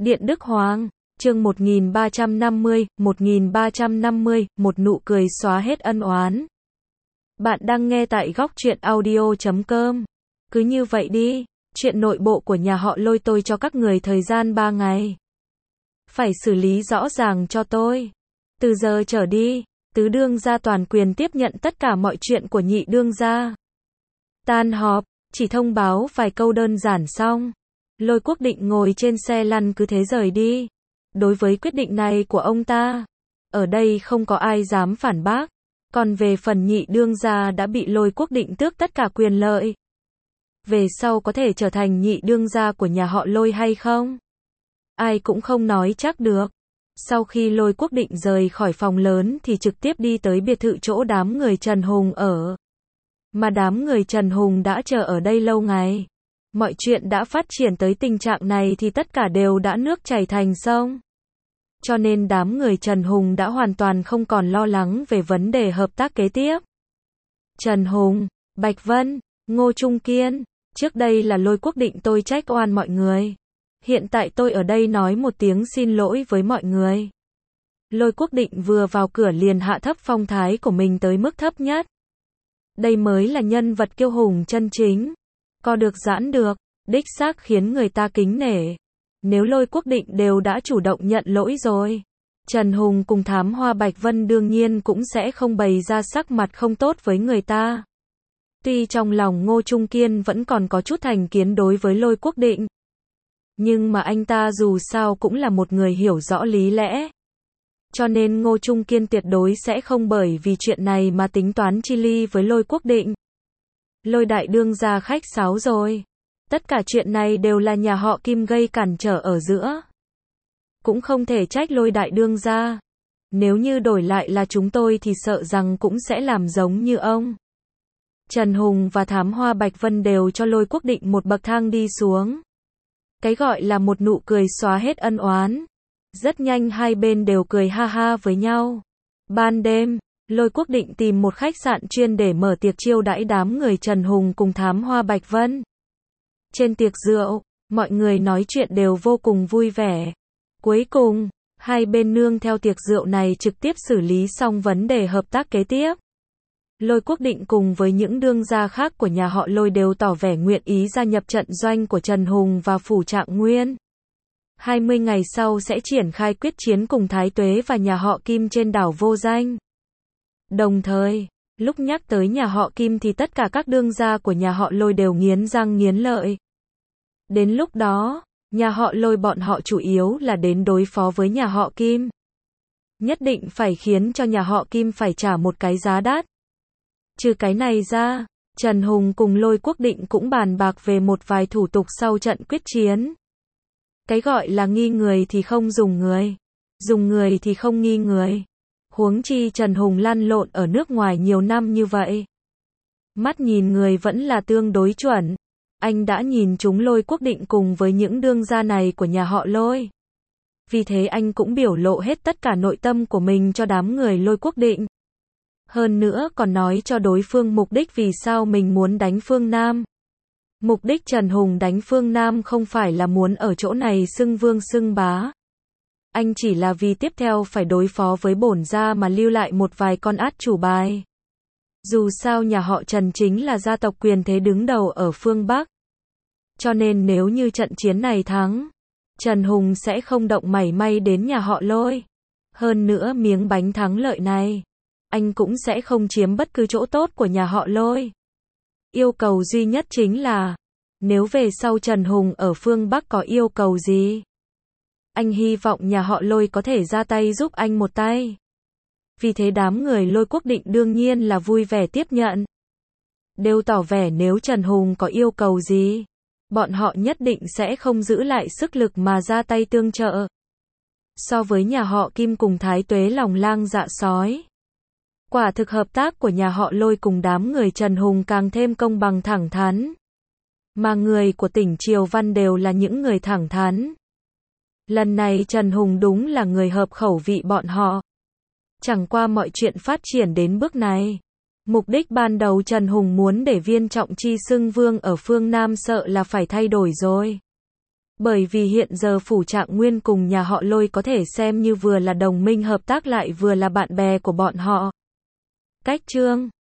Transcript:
Điện Đức Hoàng, chương 1350, một nụ cười xóa hết ân oán. Bạn đang nghe tại góc truyện audio.com. Cứ như vậy đi, chuyện nội bộ của nhà họ Lôi tôi cho các người thời gian 3 ngày. Phải xử lý rõ ràng cho tôi. Từ giờ trở đi, tứ đương gia toàn quyền tiếp nhận tất cả mọi chuyện của nhị đương gia. Tan họp, chỉ thông báo vài câu đơn giản xong. Lôi Quốc Định ngồi trên xe lăn cứ thế rời đi. Đối với quyết định này của ông ta, ở đây không có ai dám phản bác. Còn về phần nhị đương gia đã bị Lôi Quốc Định tước tất cả quyền lợi. Về sau có thể trở thành nhị đương gia của nhà họ Lôi hay không? Ai cũng không nói chắc được. Sau khi Lôi Quốc Định rời khỏi phòng lớn thì trực tiếp đi tới biệt thự chỗ đám người Trần Hùng ở. Mà đám người Trần Hùng đã chờ ở đây lâu ngày. Mọi chuyện đã phát triển tới tình trạng này thì tất cả đều đã nước chảy thành sông. Cho nên đám người Trần Hùng đã hoàn toàn không còn lo lắng về vấn đề hợp tác kế tiếp. Trần Hùng, Bạch Vân, Ngô Trung Kiên, trước đây là Lôi Quốc Định tôi trách oan mọi người. Hiện tại tôi ở đây nói một tiếng xin lỗi với mọi người. Lôi Quốc Định vừa vào cửa liền hạ thấp phong thái của mình tới mức thấp nhất. Đây mới là nhân vật kiêu hùng chân chính. Co được giãn được, đích xác khiến người ta kính nể. Nếu Lôi Quốc Định đều đã chủ động nhận lỗi rồi, Trần Hùng cùng Thám Hoa Bạch Vân đương nhiên cũng sẽ không bày ra sắc mặt không tốt với người ta. Tuy trong lòng Ngô Trung Kiên vẫn còn có chút thành kiến đối với Lôi Quốc Định, nhưng mà anh ta dù sao cũng là một người hiểu rõ lý lẽ. Cho nên Ngô Trung Kiên tuyệt đối sẽ không bởi vì chuyện này mà tính toán chi ly với Lôi Quốc Định. Lôi đại đương gia khách sáo rồi. Tất cả chuyện này đều là nhà họ Kim gây cản trở ở giữa. Cũng không thể trách Lôi đại đương gia. Nếu như đổi lại là chúng tôi thì sợ rằng cũng sẽ làm giống như ông. Trần Hùng và Thám Hoa Bạch Vân đều cho Lôi Quốc Định một bậc thang đi xuống. Cái gọi là một nụ cười xóa hết ân oán. Rất nhanh hai bên đều cười ha ha với nhau. Ban đêm, Lôi Quốc Định tìm một khách sạn chuyên để mở tiệc chiêu đãi đám người Trần Hùng cùng Thám Hoa Bạch Vân. Trên tiệc rượu, mọi người nói chuyện đều vô cùng vui vẻ. Cuối cùng, hai bên nương theo tiệc rượu này trực tiếp xử lý xong vấn đề hợp tác kế tiếp. Lôi Quốc Định cùng với những đương gia khác của nhà họ Lôi đều tỏ vẻ nguyện ý gia nhập trận doanh của Trần Hùng và Phủ Trạng Nguyên. 20 ngày sau sẽ triển khai quyết chiến cùng Thái Tuế và nhà họ Kim trên đảo Vô Danh. Đồng thời, lúc nhắc tới nhà họ Kim thì tất cả các đương gia của nhà họ Lôi đều nghiến răng nghiến lợi. Đến lúc đó, nhà họ Lôi bọn họ chủ yếu là đến đối phó với nhà họ Kim. Nhất định phải khiến cho nhà họ Kim phải trả một cái giá đắt. Trừ cái này ra, Trần Hùng cùng Lôi Quốc Định cũng bàn bạc về một vài thủ tục sau trận quyết chiến. Cái gọi là nghi người thì không dùng người thì không nghi người. Huống chi Trần Hùng lăn lộn ở nước ngoài nhiều năm như vậy. Mắt nhìn người vẫn là tương đối chuẩn. Anh đã nhìn chúng Lôi Quốc Định cùng với những đương gia này của nhà họ Lôi. Vì thế anh cũng biểu lộ hết tất cả nội tâm của mình cho đám người Lôi Quốc Định. Hơn nữa còn nói cho đối phương mục đích vì sao mình muốn đánh phương Nam. Mục đích Trần Hùng đánh phương Nam không phải là muốn ở chỗ này xưng vương xưng bá. Anh chỉ là vì tiếp theo phải đối phó với bổn gia mà lưu lại một vài con át chủ bài. Dù sao nhà họ Trần chính là gia tộc quyền thế đứng đầu ở phương Bắc. Cho nên nếu như trận chiến này thắng, Trần Hùng sẽ không động mảy may đến nhà họ Lôi. Hơn nữa miếng bánh thắng lợi này, anh cũng sẽ không chiếm bất cứ chỗ tốt của nhà họ Lôi. Yêu cầu duy nhất chính là, nếu về sau Trần Hùng ở phương Bắc có yêu cầu gì, anh hy vọng nhà họ Lôi có thể ra tay giúp anh một tay. Vì thế đám người Lôi Quốc Định đương nhiên là vui vẻ tiếp nhận. Đều tỏ vẻ nếu Trần Hùng có yêu cầu gì, bọn họ nhất định sẽ không giữ lại sức lực mà ra tay tương trợ. So với nhà họ Kim cùng Thái Tuế lòng lang dạ sói, quả thực hợp tác của nhà họ Lôi cùng đám người Trần Hùng càng thêm công bằng thẳng thắn. Mà người của tỉnh Triều Văn đều là những người thẳng thắn. Lần này Trần Hùng đúng là người hợp khẩu vị bọn họ. Chẳng qua mọi chuyện phát triển đến bước này. Mục đích ban đầu Trần Hùng muốn để Viên Trọng Chi xưng vương ở phương Nam sợ là phải thay đổi rồi. Bởi vì hiện giờ Phủ Trạng Nguyên cùng nhà họ Lôi có thể xem như vừa là đồng minh hợp tác lại vừa là bạn bè của bọn họ. Cách chương